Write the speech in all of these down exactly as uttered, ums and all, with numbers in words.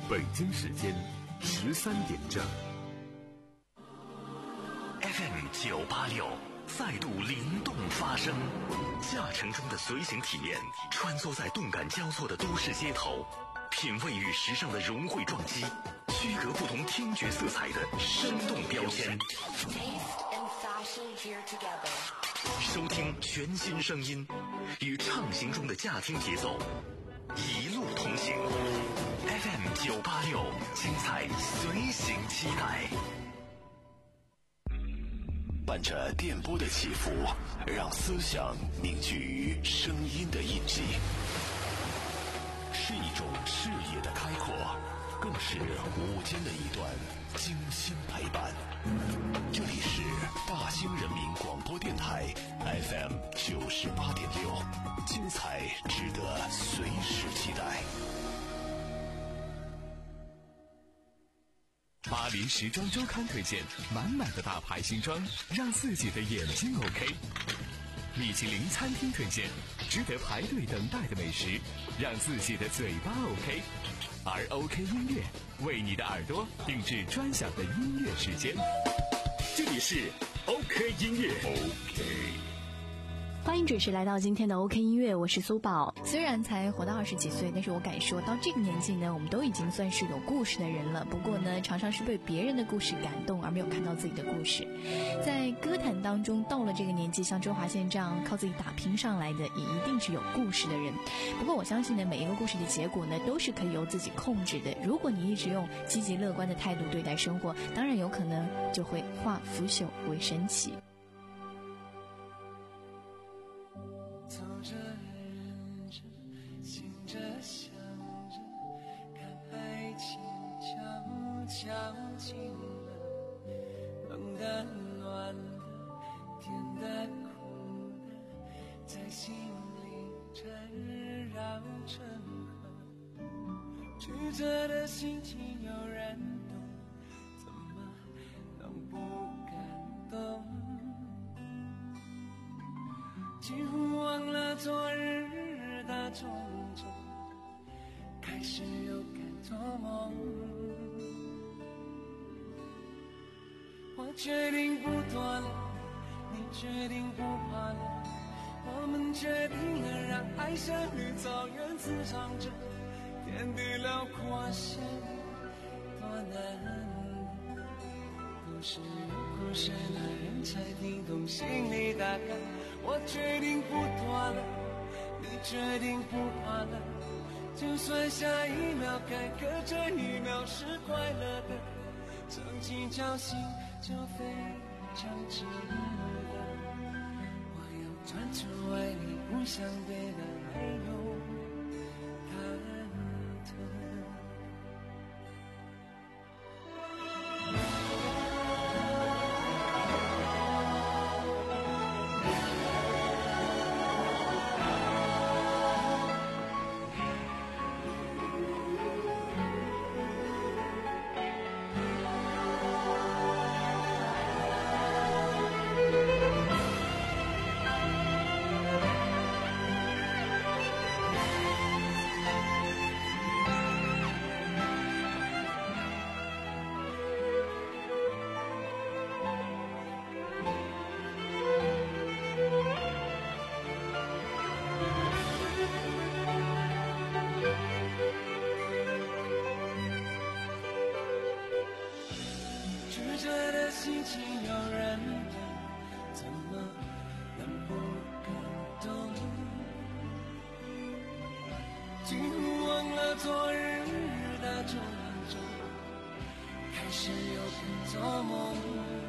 北京时间十三点整。 F M 九八六再度灵动发声，驾乘中的随行体验，穿梭在动感交错的都市街头，品味与时尚的融汇撞击，区隔不同听觉色彩的生动标签。收听全新声音，与畅行中的驾听节奏，一路同行。F M 九八六，精彩随行期待。伴着电波的起伏，让思想凝聚于声音的印记，是一种视野的开阔，更是午间的一段精心陪伴。这里是大兴人民广播电台 F M 九十八点六，精彩值得随时期待。 巴黎时装周刊推荐满满的大牌新装，让自己的眼睛 OK。米其林餐厅推荐值得排队等待的美食，让自己的嘴巴 OK。而 OK 音乐为你的耳朵定制专享的音乐时间，这里是 OK 音乐。 OK， 欢迎准时来到今天的 OK 音乐，我是苏宝。虽然才活到二十几岁，但是我敢说到这个年纪呢，我们都已经算是有故事的人了。不过呢，常常是被别人的故事感动，而没有看到自己的故事。在歌坛当中，到了这个年纪，像周华健这样靠自己打拼上来的，也一定是有故事的人。不过我相信呢，每一个故事的结果呢，都是可以由自己控制的。如果你一直用积极乐观的态度对待生活，当然有可能就会化腐朽为神奇。 悄近了，冷的、暖的、甜的、苦的，在心里缠绕成河。曲折的心情有人懂，怎么能不感动？几乎忘了昨日的种种，开始又敢做梦。我决定不躲了，你决定不怕了，我们决定了让爱像绿草原滋长着，天地辽阔像多难。故事有故事的人才听懂心里大概。我决定不躲了，你决定不怕了，就算下一秒该隔这一秒是快乐的，曾经侥幸就非常值得。我要专注爱你，不想别的还有忐忑。心情有人懂，怎么能不感动？几乎忘了昨日的种种，开始又敢做梦。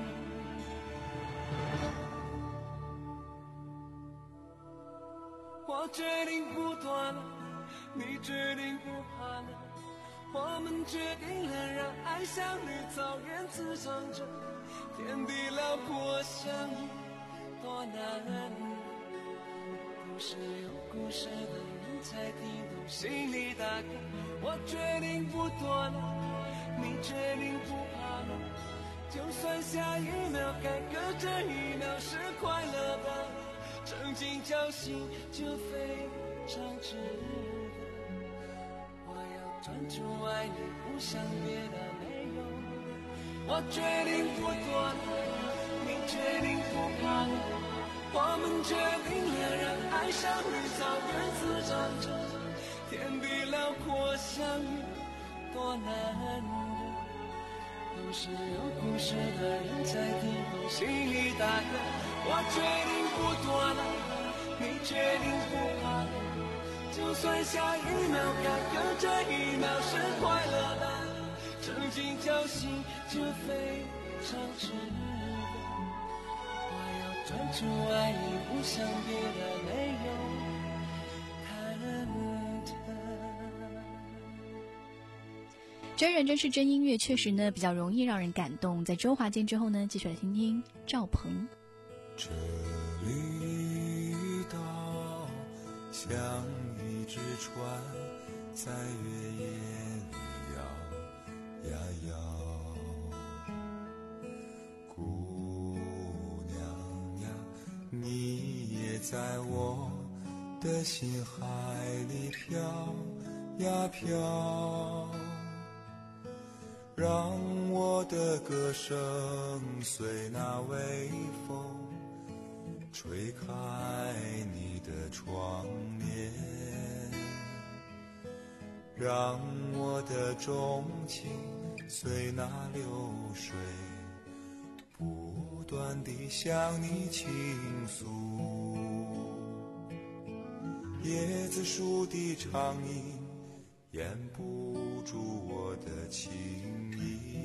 我决定不躲了，你决定不怕了，我们决定了让爱像绿草原滋长着，天地辽阔相遇多难。故事有故事的人才听懂心里大概。我决定不躲了，你决定不怕了，就算下一秒该隔这一秒是快乐的，曾经侥幸就非常值得。我要专注爱你，不想别的没有。我决定不躲了，你决定不怕了，我们决定了，让爱像绿草原滋长着，天地辽阔相遇多难得，都是有故事的人在听懂心里大的。我决定不躲了，你决定不怕了，就算下一秒改变这一秒是快乐的，曾经侥幸就非常值得。我要专注爱你，不想别的没有看得。 真人真事真音乐，确实呢比较容易让人感动。在周华健之后呢，继续来听听赵鹏。 这绿岛像一只船，在月夜里摇呀摇。姑娘呀，你也在我的心海里飘呀飘，让我的歌声随那微风吹开你的窗帘，让我的钟情随那流水不断地向你倾诉。椰子树的长影掩不住我的情意，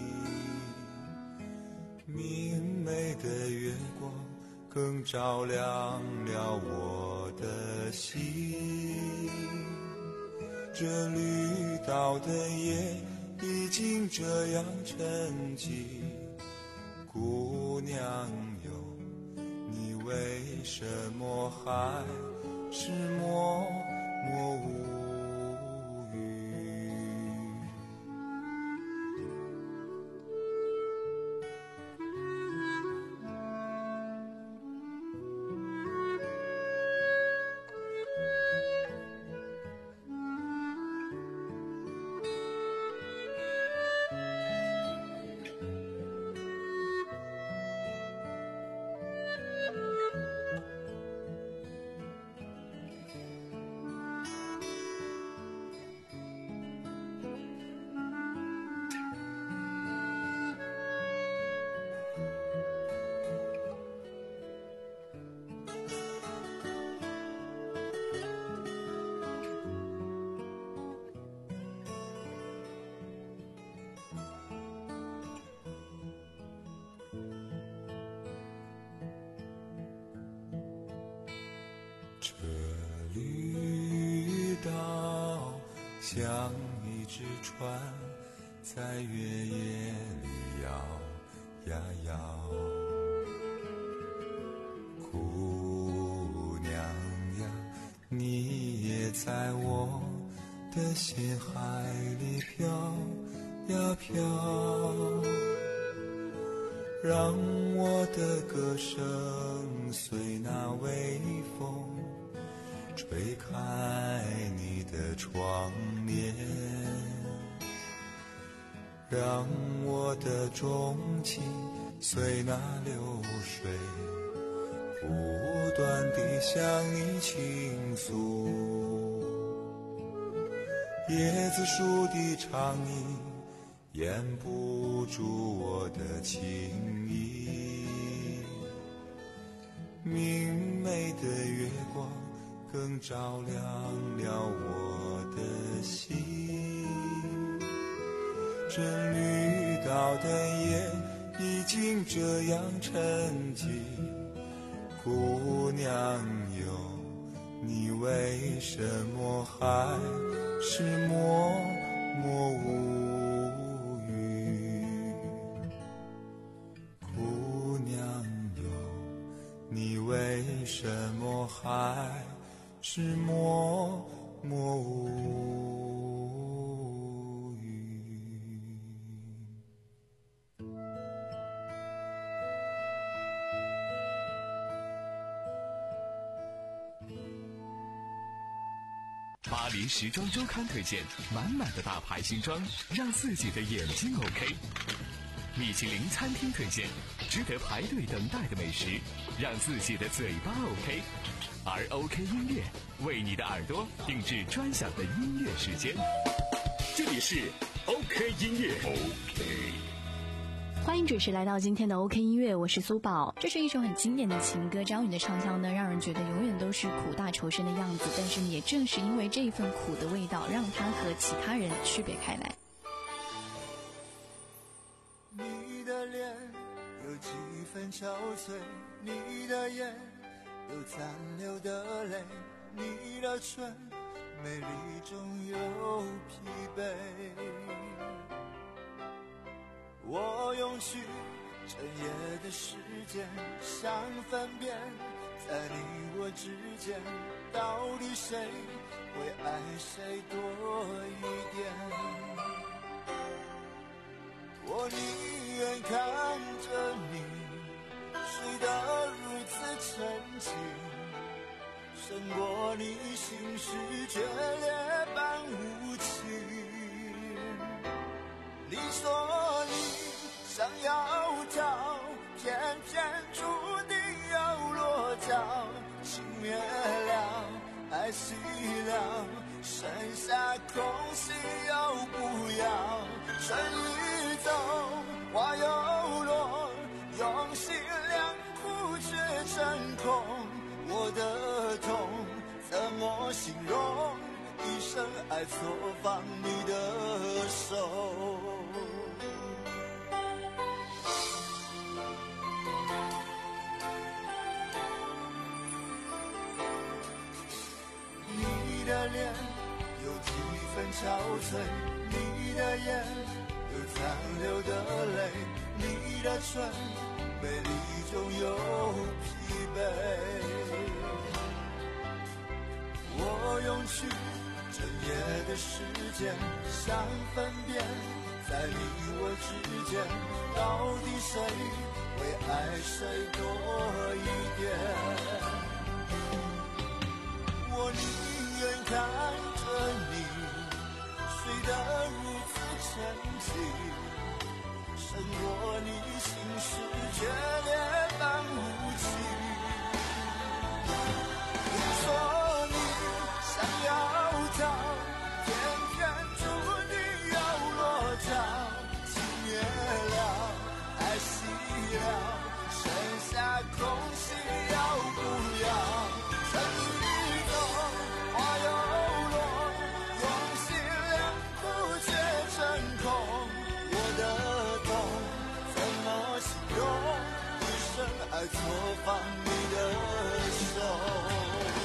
明媚的月光更照亮了我的心。这绿岛的夜已经这样沉寂，姑娘哟，你为什么还是默默无语？这绿岛像一只船，在月夜里摇呀摇。姑娘呀，你也在我的心海里飘呀飘，让我的歌声随那微风吹开你的窗帘，让我的钟情随那流水不断地向你倾诉。椰子树的长影掩不住我的情意，明媚的月光更照亮了我的心。这绿岛的夜已经这样沉寂，姑娘哟，你为什么还是默默无语？姑娘哟，你为什么还是默默无语？ 巴黎时装周刊推荐满满的大牌新装，让自己的眼睛 OK。米其林餐厅推荐值得排队等待的美食，让自己的嘴巴 OK。而 OK 音乐为你的耳朵定制专享的音乐时间。 这里是 OK 音乐 OK。 欢迎准时来到今天的 OK 音乐，我是苏宝。这是一首很经典的情歌，张宇的唱腔呢，让人觉得永远都是苦大仇深的样子，但是也正是因为这一份苦的味道，让他和其他人区别开来。 你的脸有几分憔悴，你的眼有残留的泪，你的唇美丽中有疲惫。我用去整夜的时间，想分辨在你我之间，到底谁会爱谁多一点。我宁愿看着你睡得如此沉静，胜过你心事决裂般无情。你说你想要逃，偏偏注定要落脚，情灭了，爱熄了，剩下空隙又不要。春已走，花又落，用心良苦却成空。我的痛怎么形容？一生爱错放你的手。你的脸有几分憔悴，你的眼有残留的泪，你的唇美丽中有疲惫。我用去整夜的时间，想分辨在你我之间，到底谁会爱谁多一点。我宁愿看着你睡得如此沉静，胜过你心事决裂般无情。你说你想要逃，偏偏注定要落脚，情灭了，爱熄了，剩下空隙要不要。春已走，花又落，用心良苦却成空。我的痛怎么形容？一生爱错放你的手。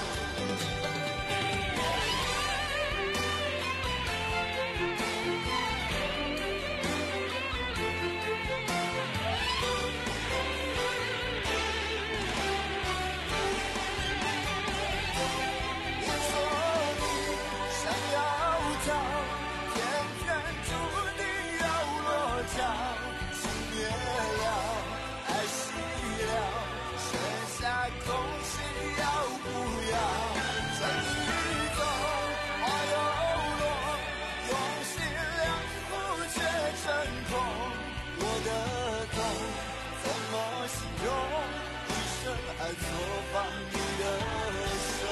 爱错放你的手。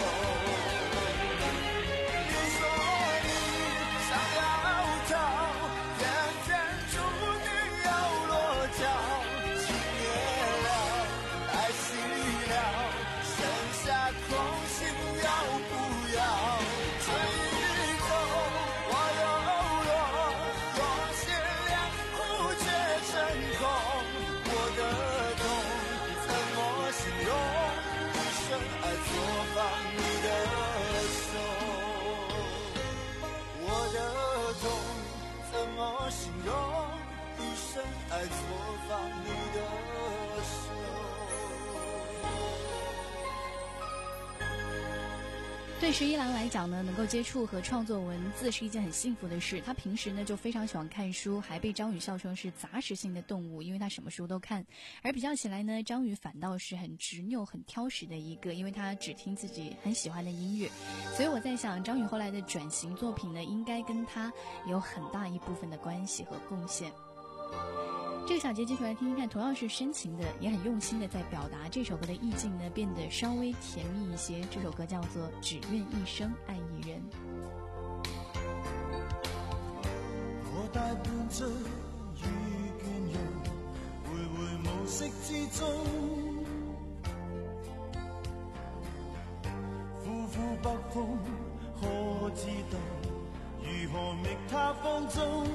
你说你想要逃，偏偏注定要落脚，情灭了，爱熄了，剩下空心要不要？春已走，花又落，用心良苦却成空。我的痛怎么形容？一生爱错放你的手。我的痛怎么形容？一生爱错放你的手。 对十一郎来讲呢，能够接触和创作文字是一件很幸福的事。他平时呢就非常喜欢看书，还被张宇笑称是杂食性的动物，因为他什么书都看。而比较起来呢，张宇反倒是很执拗、很挑食的一个，因为他只听自己很喜欢的音乐。所以我在想，张宇后来的转型作品呢，应该跟他有很大一部分的关系和贡献。这个小节继续来听听看，同样是深情的，也很用心的在表达这首歌的意境呢，变得稍微甜蜜一些。这首歌叫做《只愿一生爱一人》。 我大半醉與倦容，徘徊無色之中，呼呼北風，可知道如何覓他芳蹤？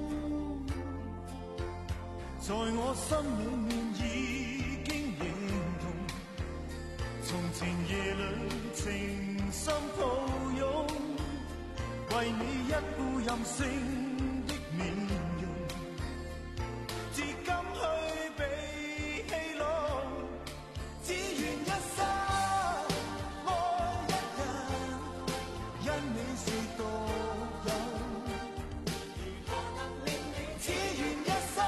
在我心裏面已經認同，從前夜裏情深抱擁，為你一副任性的面容，至今去被戲弄，只願一生愛一人，因你是獨有，如何能令你只願一生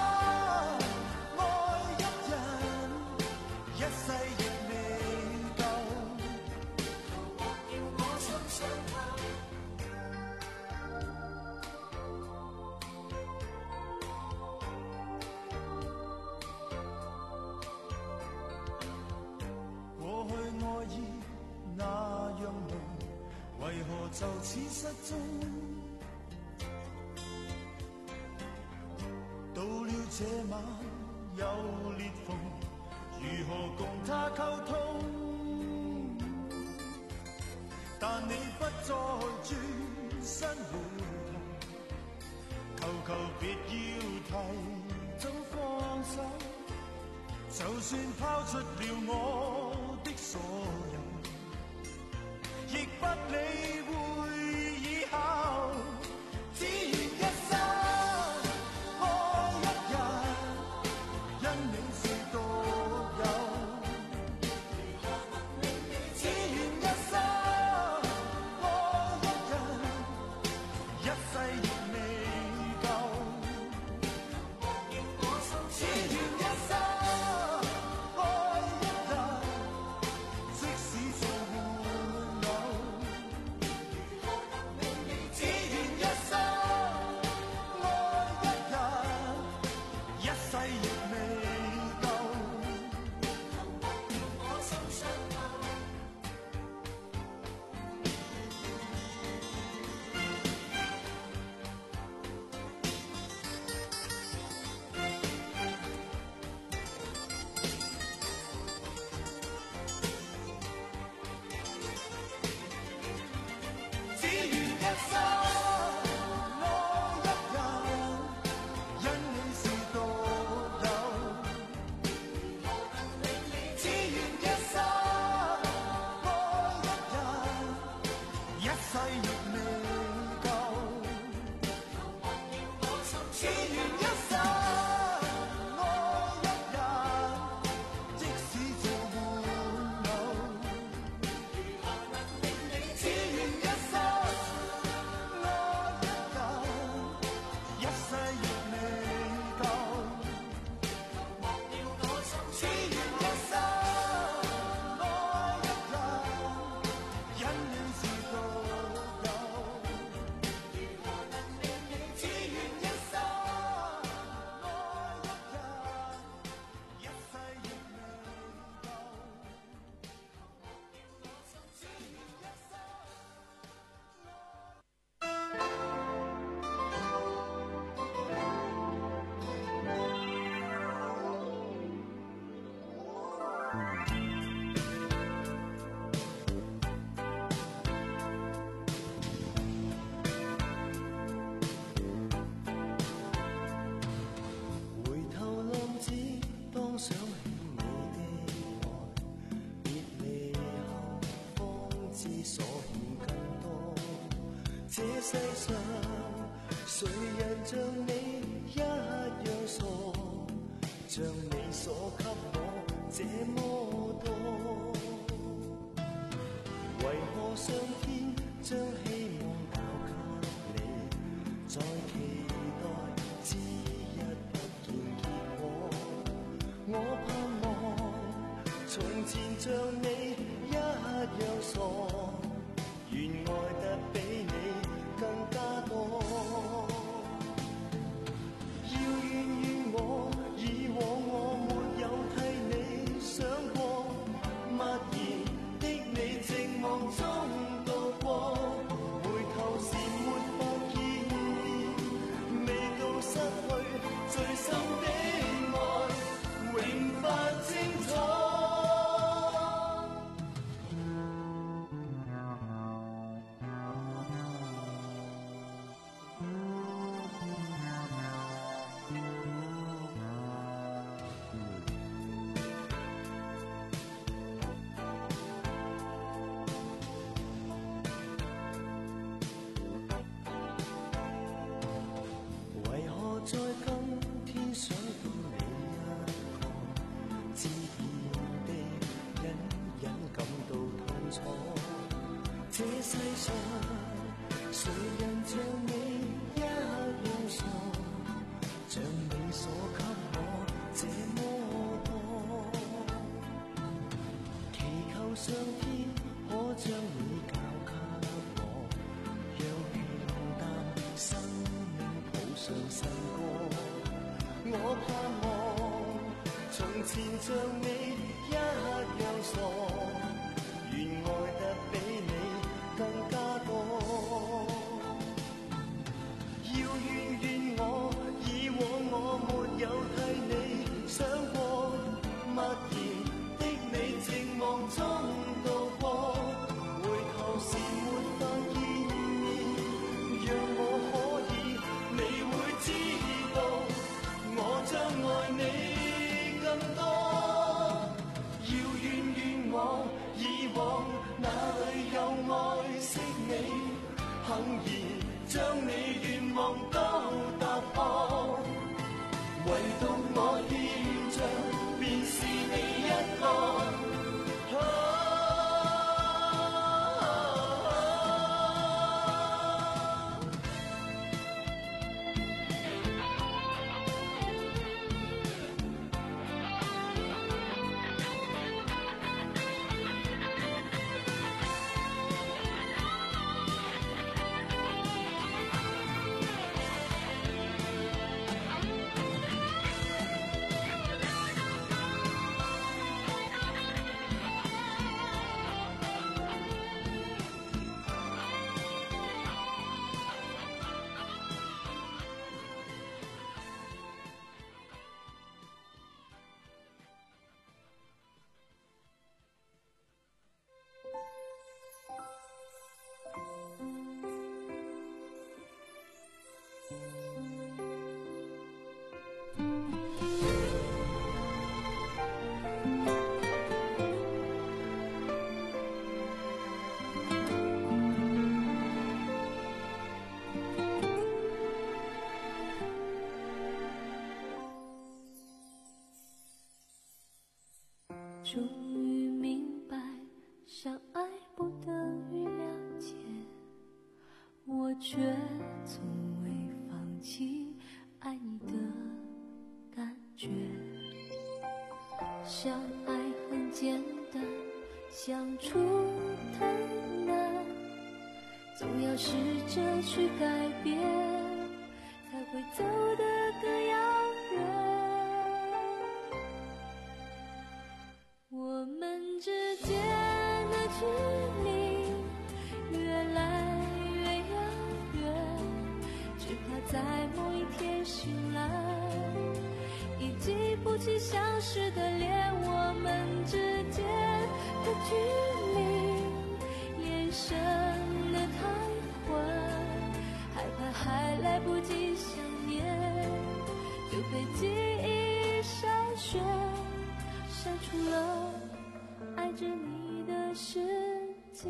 就此失蹤，到了這晚有裂縫，如何共他溝通？但你不再轉身回頭，求求別要提早放手，就算拋出了我的所有，亦不理會以後，只願一生愛一人，因你是獨有，如何能令你只願一生愛一人，一世亦未夠，忘掉我心，只願一生愛一人，即使做沒有。世上誰人像你一樣傻，像你所給我這麼多。 为何上天将希望交给你，在期待只一不见结果。我盼望從前像你一樣傻，願愛得比你更加多。要怨怨我，以往我沒有替你想過，默然的你靜望中度過，回頭時沒法見面，未到失去最深的愛，永不清楚。在今天想到你一個，自然地隱隱感到痛楚。這世上誰人像你一樣傻，像你所給我這麼多。祈求上天可將你交給我，讓平淡生命譜上新歌。我盼望從前像你一樣傻，願愛得比你更加多。要怨怨我，以往我沒有替你想過，默然的你靜望中度過，回頭時沒法見面，讓我可以你會知道。我將愛你更多，要怨怨我，以往哪裏有愛惜你，幸而將你願望都突破，唯獨我欠着便是你一個。 终于明白，相爱不等于了解，我却从未放弃爱你的感觉。相爱很简单，相处太难，总要试着去改变，才会走得更遥远。我们之间的距离越来越遥远，只怕在某一天醒来，已记不起相识的脸。我们之间的距离延伸得太快，害怕还来不及想念，就被记忆筛选，删除了爱着你的世界。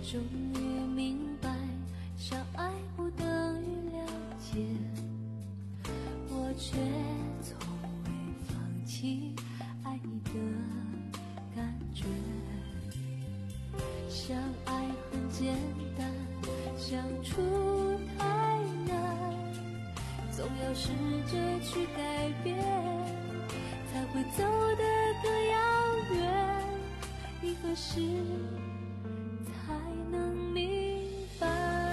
终于明白，相爱不等于了解，我却从未放弃爱你的感觉。相爱很简单，相处太难，总要试着去改变，才会走得更遥远。你何时才能明白？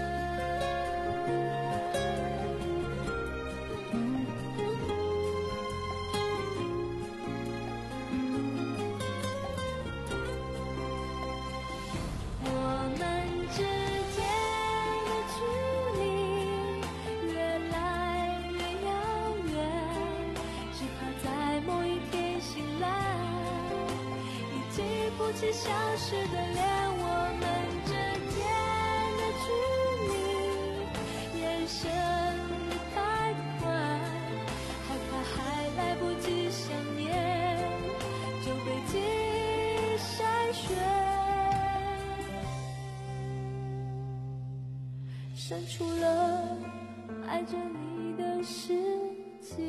我们之间的距离越来越遥远，只怕在某一天醒来，已记不起消失的脸。我们之间的距离延伸得太快，害怕还来不及想念，就被记忆筛选，删除了爱着你的世界。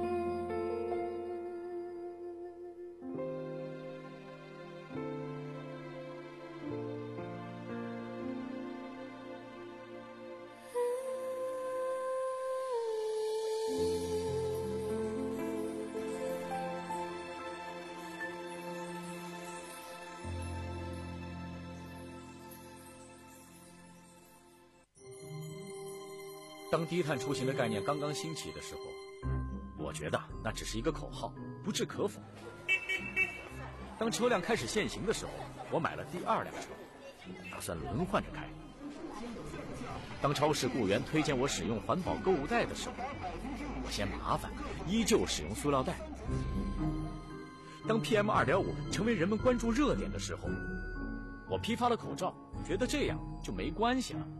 当低碳出行的概念刚刚兴起的时候，我觉得那只是一个口号，不置可否。当车辆开始限行的时候，我买了第二辆车，打算轮换着开。当超市雇员推荐我使用环保购物袋的时候，我嫌麻烦，依旧使用塑料袋。当 P M 二点五 成为人们关注热点的时候，我批发了口罩，觉得这样就没关系了。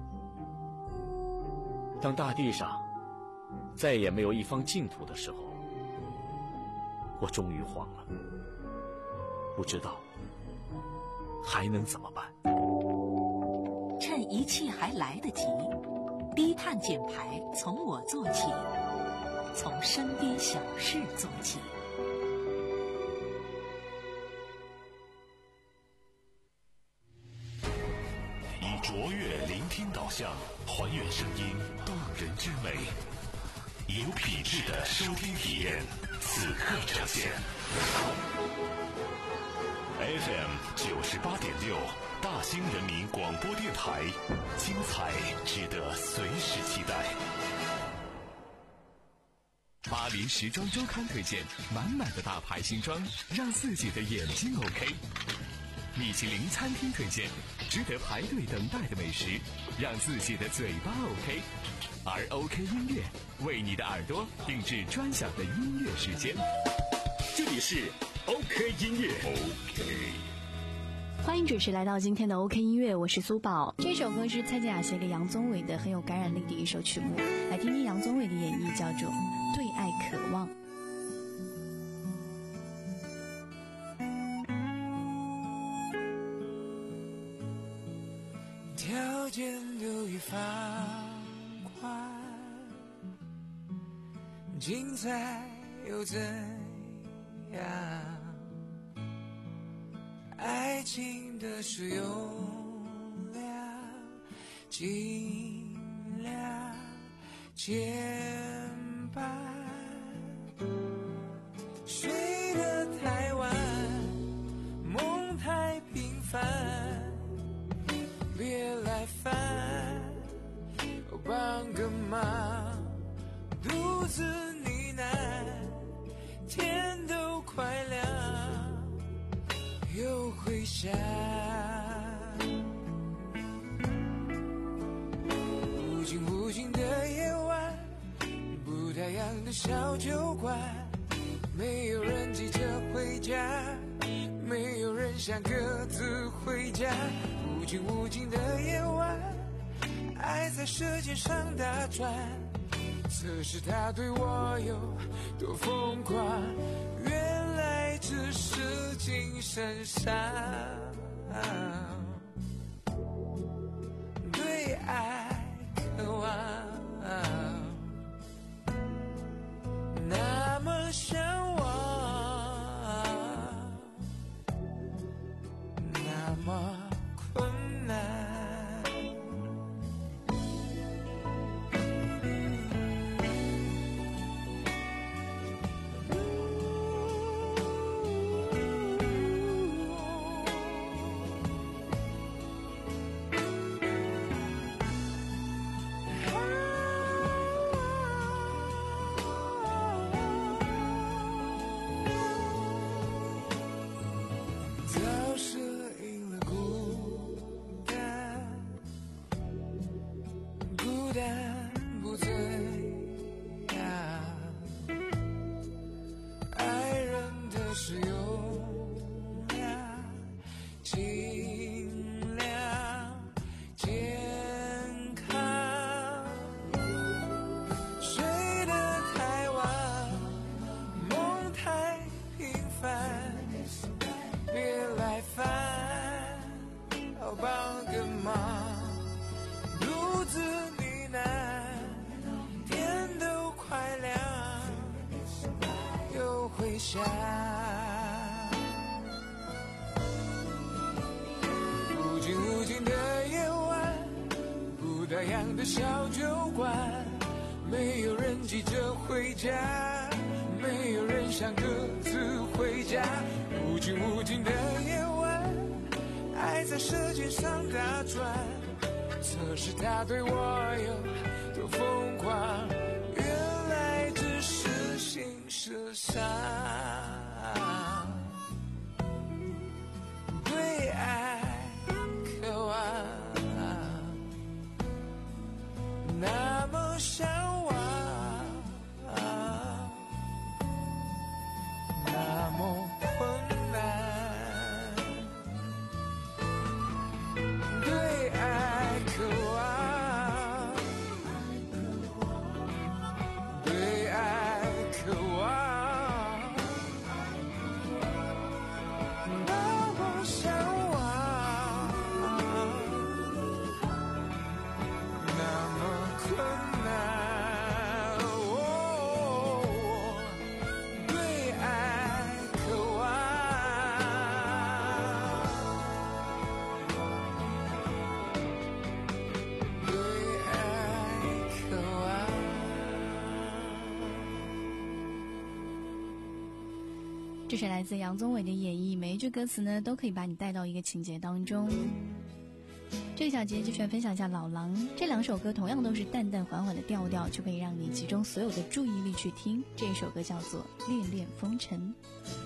当大地上再也没有一方净土的时候，我终于慌了，不知道还能怎么办。 趁一切还来得及，低碳减排从我做起，从身边小事做起。 以卓越聆听导向，还原声音动人之美，有品质的收听体验，此刻呈现。F M 九十八点六，大兴人民广播电台，精彩值得随时期待。 巴黎时装周刊推荐满满的大牌新装，让自己的眼睛 OK。米其林餐厅推荐值得排队等待的美食，让自己的嘴巴 OK。而 OK 音乐为你的耳朵定制专享的音乐时间。这里是 OK 音乐 OK。 欢迎准时来到今天的 OK 音乐，我是苏宝。这首歌是蔡健雅写给杨宗纬的，很有感染力的一首曲目，来听听杨宗纬的演绎，叫做《对爱渴望》。 条件都已放宽，精彩又怎样？爱情的使用量尽量减半，睡得太晚，梦太平凡，别来烦，帮个忙，独自呢喃，天都快亮，又回想。无尽无尽的夜晚，不太阳的小酒馆，没有人急着回家，没有人想各自回家。无尽无尽的夜晚，爱在舌尖上打转，测试他对我有多疯狂，原来只是精神上爱渴望，那么向往，那么困难。无尽无尽的夜晚，不打烊的小酒馆，没有人急着回家，没有人想各自回家。无尽无尽的夜晚，爱在舌尖上打转，测试他对我有多疯狂，原来只是心事上对爱渴望，那么向往，那么困难，对爱渴望，对爱渴望，那么向往，那么困难，哦，对爱渴望，对爱渴望。 这是来自杨宗纬的演绎，每一句歌词呢都可以把你带到一个情节当中。这个小节继续分享一下老狼，这两首歌同样都是淡淡缓缓的调调，就可以让你集中所有的注意力去听。这一首歌叫做《恋恋风尘》。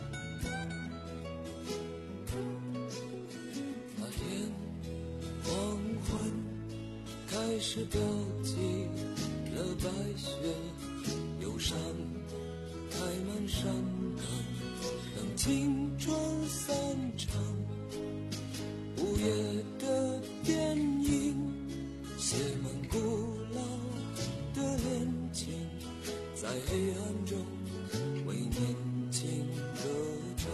那天黄昏开始标记了白雪，忧伤开满山岗，等青春散场。午夜的电影写满古老的恋情，在黑暗中为年轻歌唱。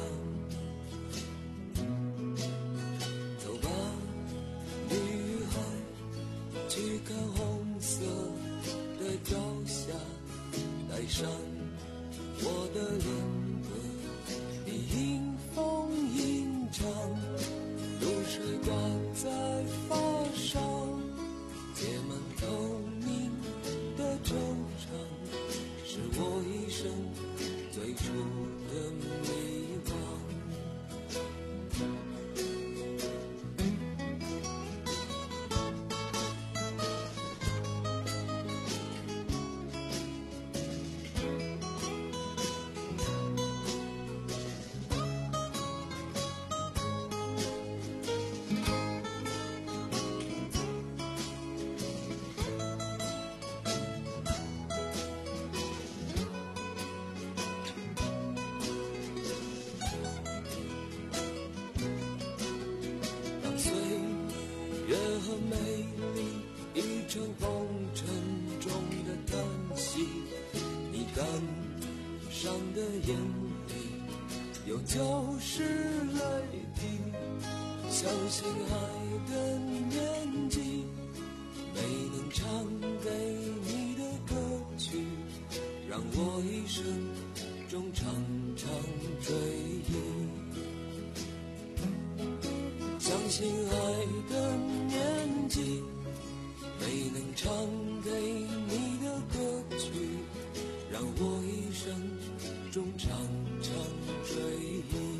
走吧，女孩，去看红色的朝霞，带上我的恋歌，你迎风吟唱，露水挂在发梢，结满透明的惆怅，是我一生最初的迷惘。越很美丽，一场风尘中的叹息，你感伤的眼里有旧时泪滴，相信爱的年纪没能唱给你的歌曲，让我一生中常常追忆。相信爱的年纪，没能唱给你的歌曲，让我一生中常常追忆。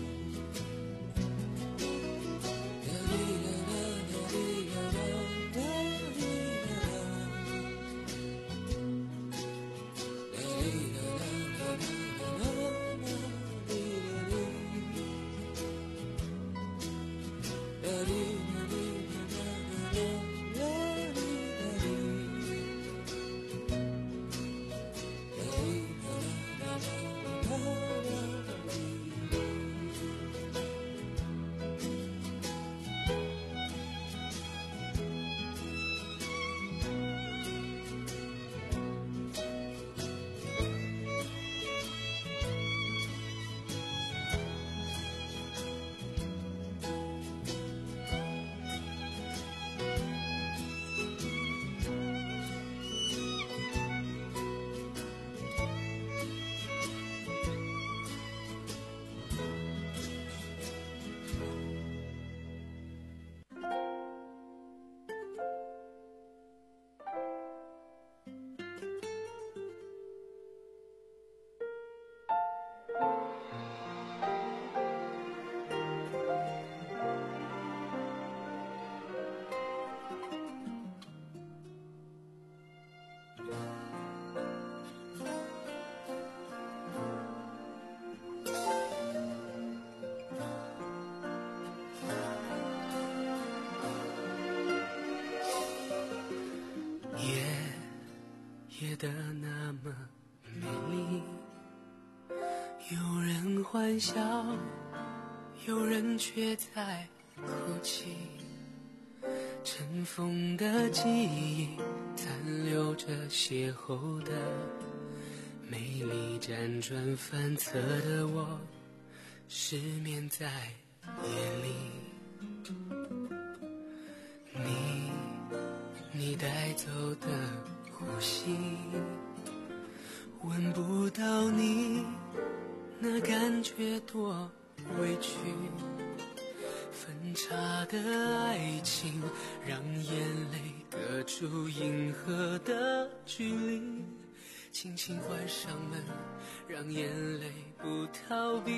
夜的那么美丽，有人欢笑，有人却在哭泣。尘封的记忆，残留着邂逅的美丽，辗转反侧的我，失眠在夜里。你，你带走的呼吸，闻不到你，那感觉多委屈。分岔的爱情，让眼泪隔出银河的距离。轻轻关上门，让眼泪不逃避。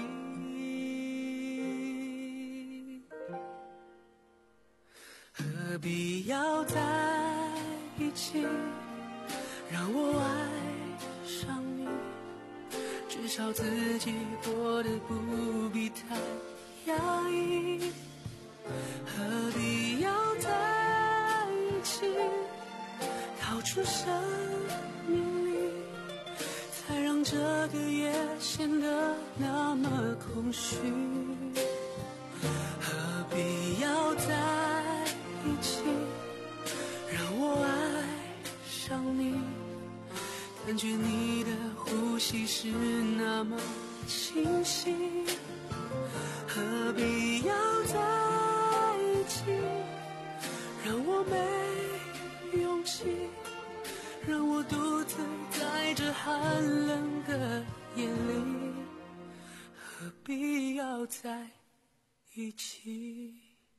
何必要在一起？让我爱上你，至少自己过得不必太压抑。何必要在一起，逃出生命里，才让这个夜显得那么空虚。何必要在一起，让我爱上你，感觉你的呼吸是那么清晰。何必要在一起，让我没勇气，让我独自在这寒冷的夜里。何必要在一起？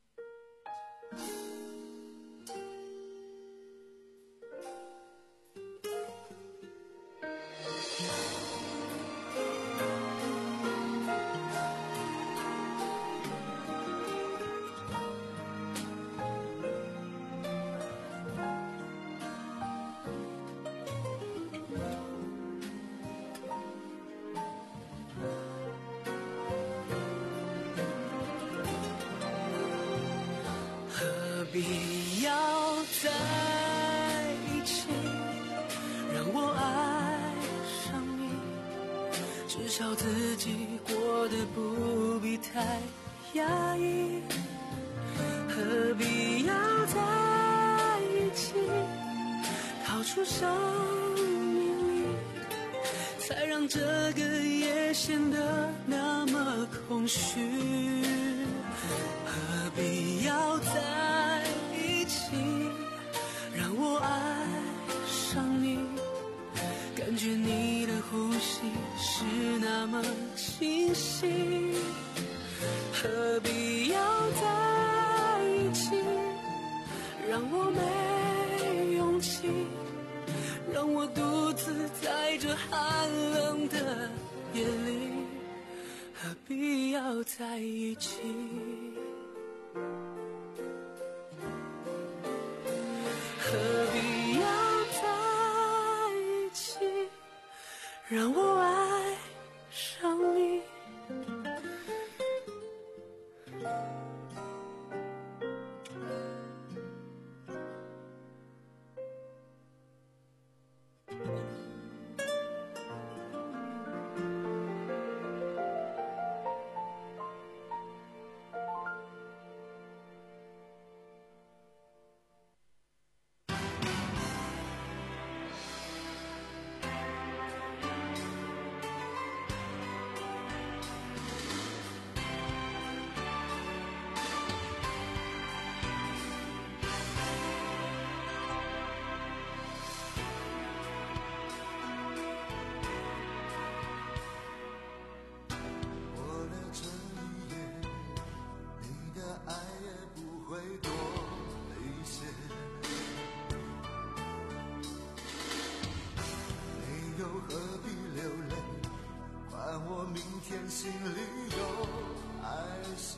何必要在一起，让我爱上你，至少自己过得不必太压抑。何必要在一起，逃出生命里，才让这个夜显得那么空虚。何必要在一起， 我爱上你，感觉你的呼吸是那么清晰，何必要在一起，让我没勇气，让我独自在这寒冷的夜里，何必要在一起，何必要在一起，让我爱上你。 心里有爱谁？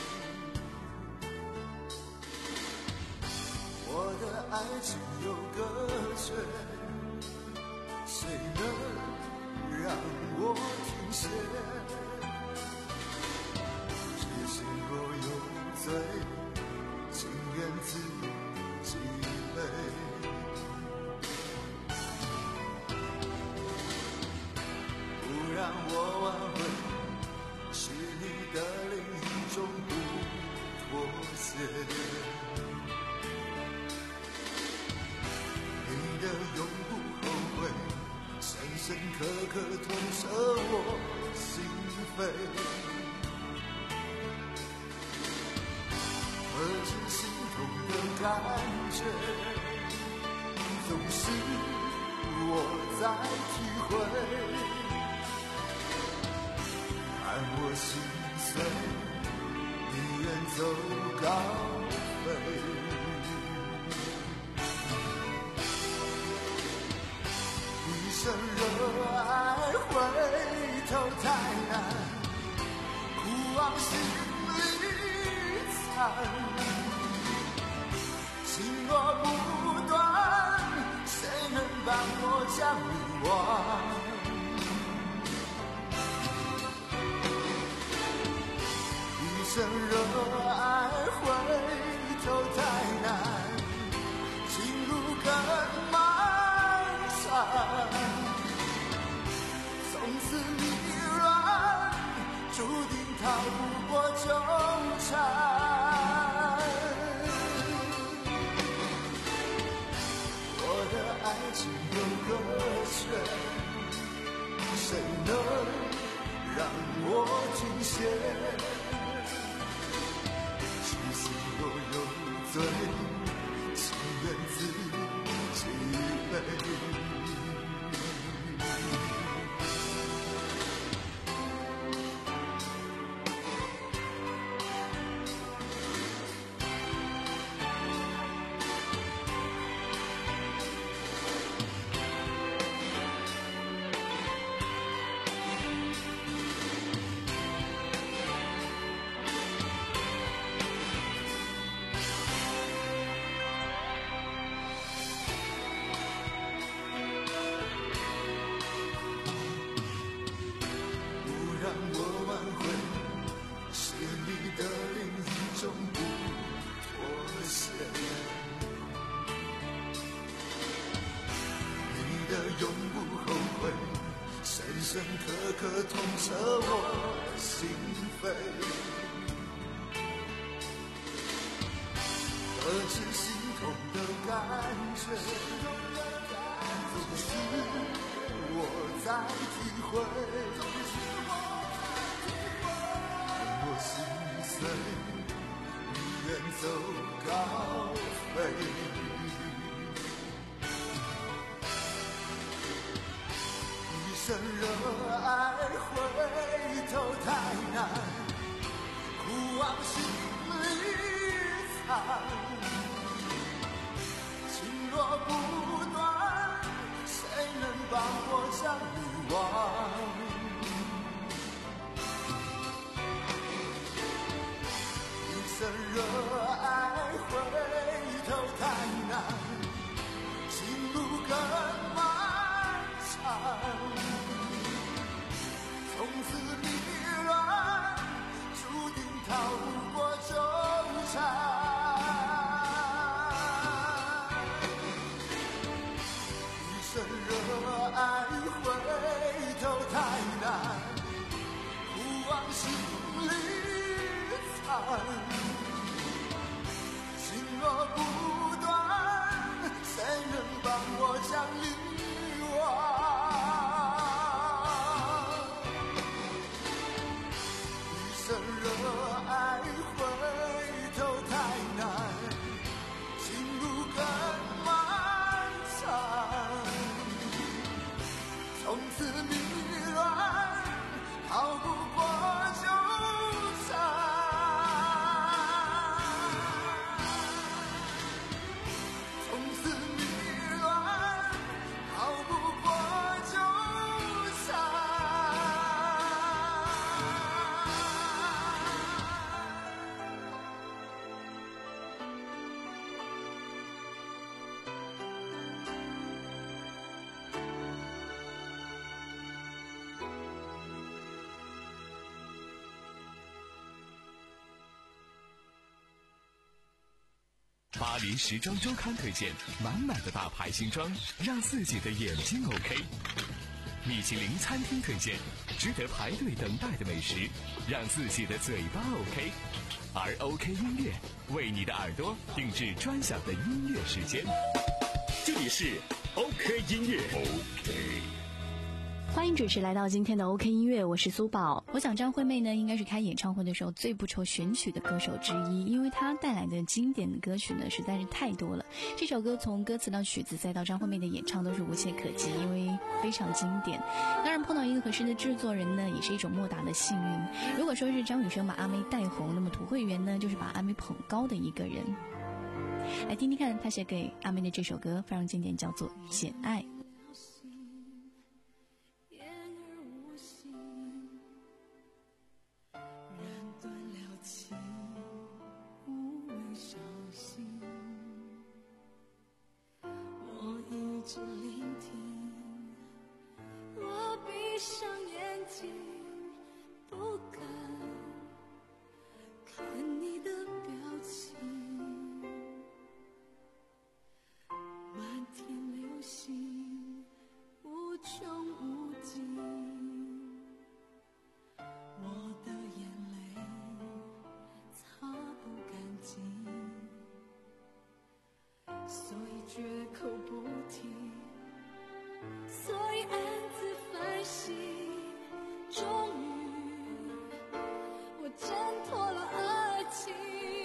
我的爱情有个缺，谁能让我停歇？痴心若有罪，情愿自己背。不让我挽回，是你的另一种不妥协，你的永不后悔，深深刻刻痛彻我心扉。何止心痛的感觉，总是我在体会。看我心碎，你远走高飞。一生热爱回头太难，苦往心里藏。情若不断，谁能帮我将你忘？一生热爱回头太难，情路更漫长。从此迷乱，注定逃不过纠缠。我的爱情有个缺，谁能让我停歇？若有罪，情愿自己背。永不后悔，深深刻刻痛彻我心扉。何止心痛的感觉，总是我在体会。看我心碎，你远走高飞。 生热爱回头太难，苦往心里藏，情若不断，谁能帮我将你忘？一生热爱回头太难，情路更漫长，从此迷乱，注定逃不过纠缠。一生热爱回头太难，苦往心里藏，情若不断，谁能帮我将你忘？一生热爱回头太难，情路更漫长，从此迷乱，逃不过纠缠。 巴黎时装周刊推荐满满的大牌新装，让自己的眼睛 OK。米其林餐厅推荐值得排队等待的美食，让自己的嘴巴 OK。而 OK 音乐为你的耳朵定制专享的音乐时间。 这里是 OK 音乐 OK。 欢迎准时来到今天的 OK 音乐，我是苏宝。我想张惠妹呢，应该是开演唱会的时候最不愁选曲的歌手之一，因为她带来的经典的歌曲呢实在是太多了。这首歌从歌词到曲子再到张惠妹的演唱都是无懈可击，因为非常经典。当然碰到一个合适的制作人呢，也是一种莫大的幸运。如果说是张雨生把阿妹带红，那么涂慧源呢就是把阿妹捧高的一个人。来听听看他写给阿妹的这首歌，非常经典，叫做《简爱》。 只聆听，我闭上眼睛，不敢看你的表情。满天流星无穷无尽，我的眼泪擦不干净，所以绝口不提，所以暗自反省。终于我挣脱了爱情，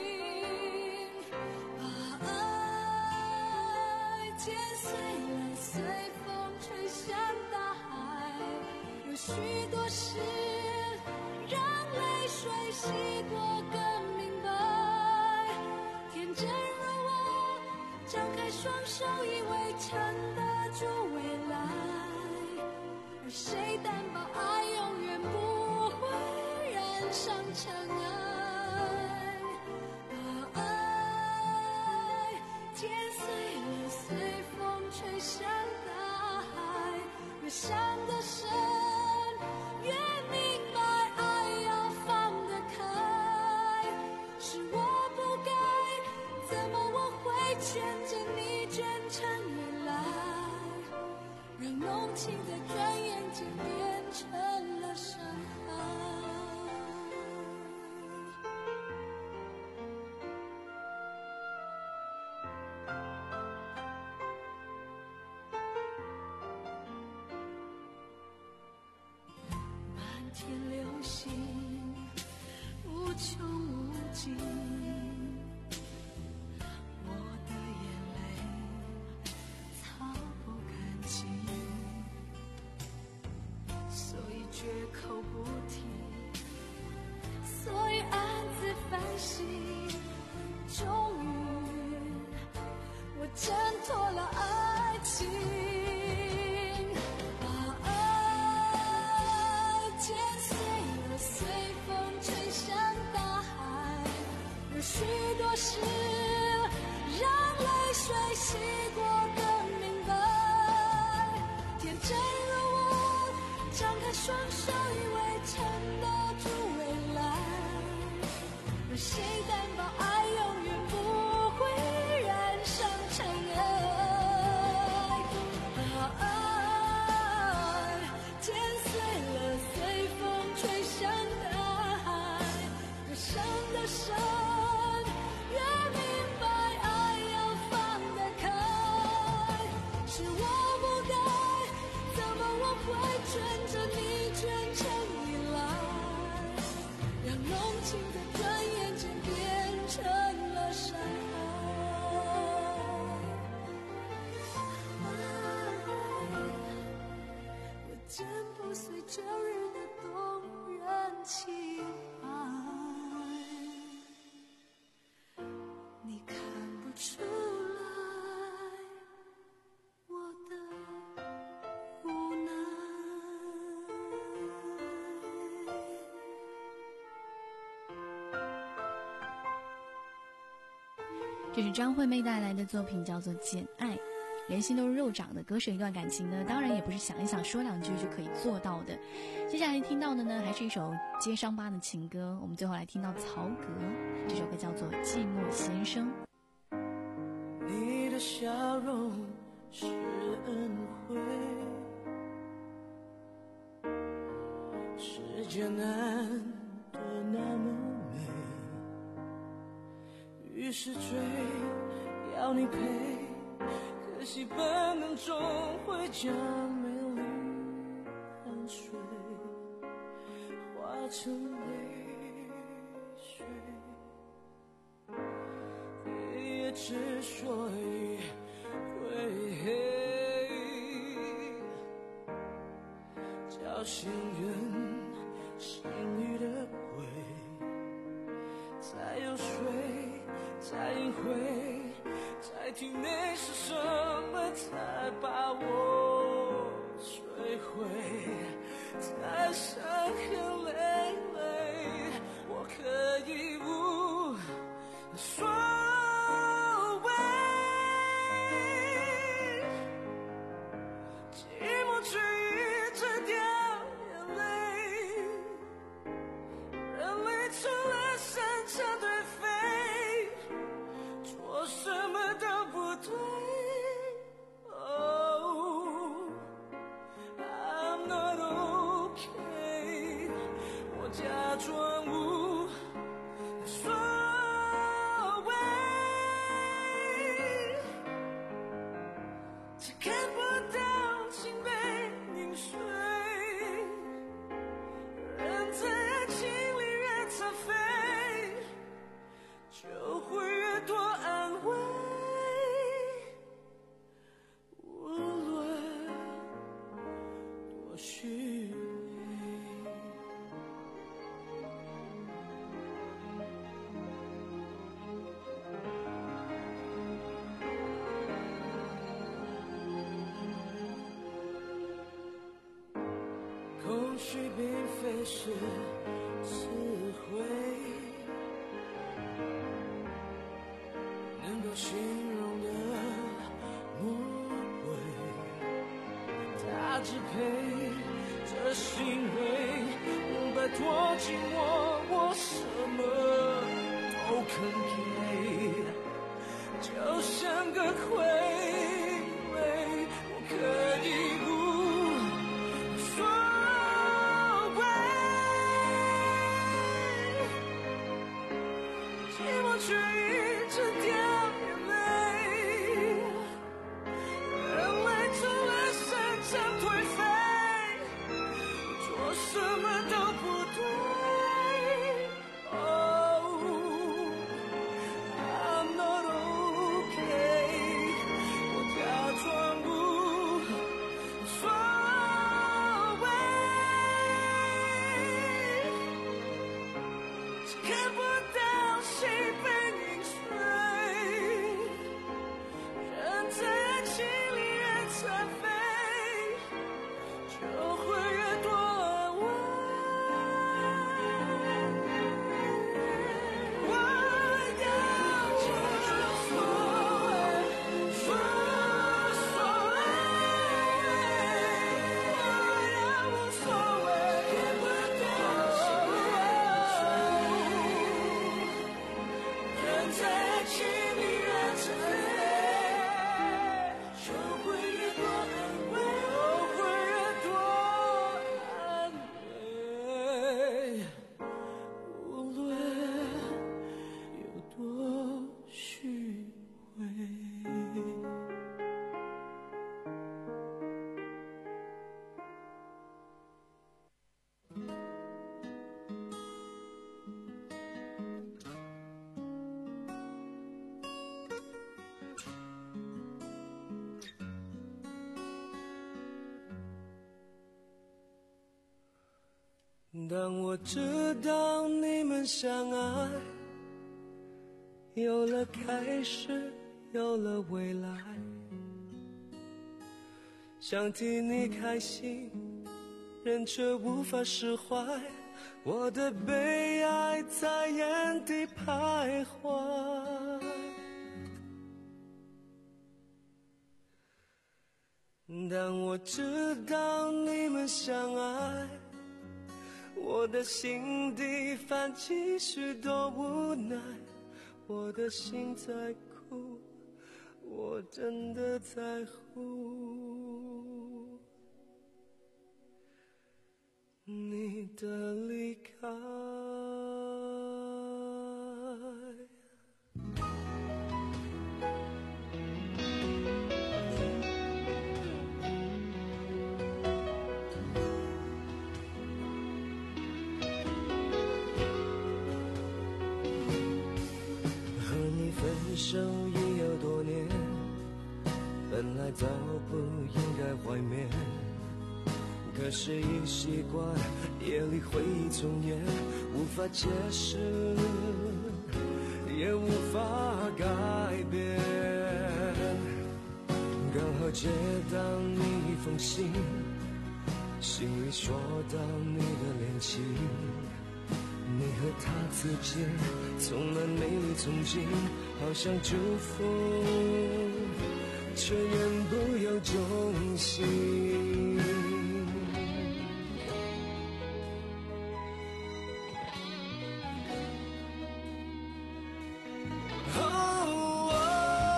把爱剪碎了，随风吹向大海。有许多事让泪水洗过更明白，天真如我张开双手以为撑得住未来，而谁担保爱永远不会染上尘埃。把爱剪碎了，随风吹向大海，越伤得深越明白爱要放得开。是我不该，怎么我会牵着你卷成远来，让浓情在转眼间变成了伤害。 终于我挣脱了爱情，把爱剪碎了，随风吹向大海。有许多事让泪水洗过更明白，天真的我张开双手以为撑得住未来，而谁担保爱永远不会染上尘埃，把爱剪碎了，随风吹向大海，越伤得深越明白爱要放得开，是我不该，怎么我会卷着你卷成依赖，让浓情的转眼间变成了伤害，我剪不碎旧日的动人情爱，你看不出来我的无奈。 这是张惠妹带来的作品，叫做《简爱》。连心都是肉长的，割舍一段感情呢，当然也不是想一想说两句就可以做到的。接下来听到的呢，还是一首揭伤疤的情歌。我们最后来听到曹格，这首歌叫做《寂寞先生》。 你的笑容是恩惠，世界难得那么美，于是追要你陪，可惜本能终会将美丽汗水化成泪水，也之所以会黑，叫行人心里的鬼，才有水，才隐晦，在体内是什么才把我摧毁，才伤痕累累，我可以无所谓，寂寞却一直掉眼泪，人类除了生成对飞，做什么都不对。Oh, I'm not okay， 我假装无所谓，只看不到心被凝碎，人在爱情里越残废，就会越多安慰，无论多虚伪。空虚并非是词汇，能够形容的魔鬼，它支配这行为，摆脱寂寞，我什么都肯给，就像个傀儡，我可以无所谓，寂寞却一直掉眼泪，人类除了生成颓废，做什么都不对。Oh, I'm not okay， 我假装无所谓，只看不到心被凝碎， 当我知道你们相爱，有了开始，有了未来，想替你开心，人却无法释怀，我的悲哀在原地徘徊。当我知道你们相爱，我的心底泛起许多无奈，我的心在哭，我真的在乎你的离开。分手已有多年，本来早不应该怀缅，可是已习惯夜里回忆重演，无法解释也无法改变。刚好接到你一封信，信里说到你的恋情，你和他之间充满美丽憧憬，好像祝福，却言不由衷心。哦哦，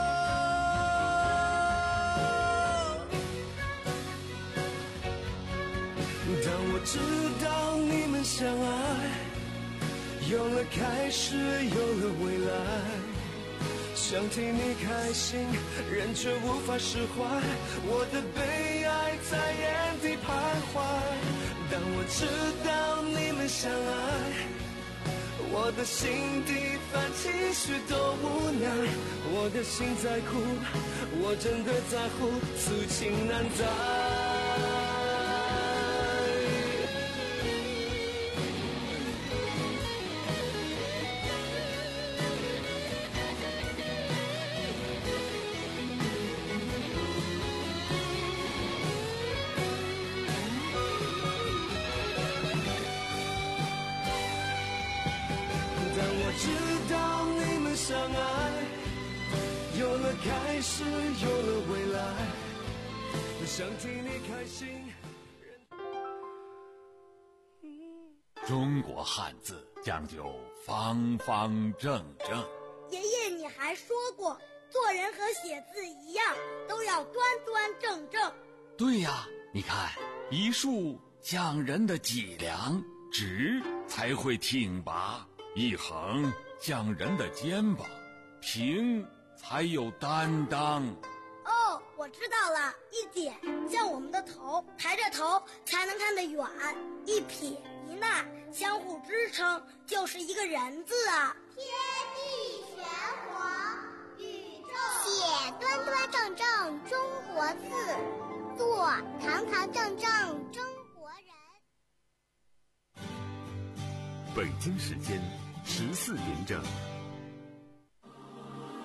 当我知道你们相爱，有了开始，有了未来，想替你开心，人却无法释怀，我的悲哀在原地徘徊。当我知道你们相爱，我的心底泛起许多无奈，我的心在哭，我真的在乎，此情难再。知道你们相爱，有了开始，有了未来，想替你开心。 中国汉字讲究方方正正。 爷爷，你还说过，做人和写字一样，都要端端正正。 对呀，你看，一竖讲人的脊梁，直才会挺拔。一横讲人的肩膀，平才有担当。 哦，我知道了，一点像我们的头，抬着头才能看得远，一撇一捺相互支撑，就是一个人字啊。 天地玄黄，宇宙写端端正正中国字，做堂堂正正中国人。 北京时间十四点整。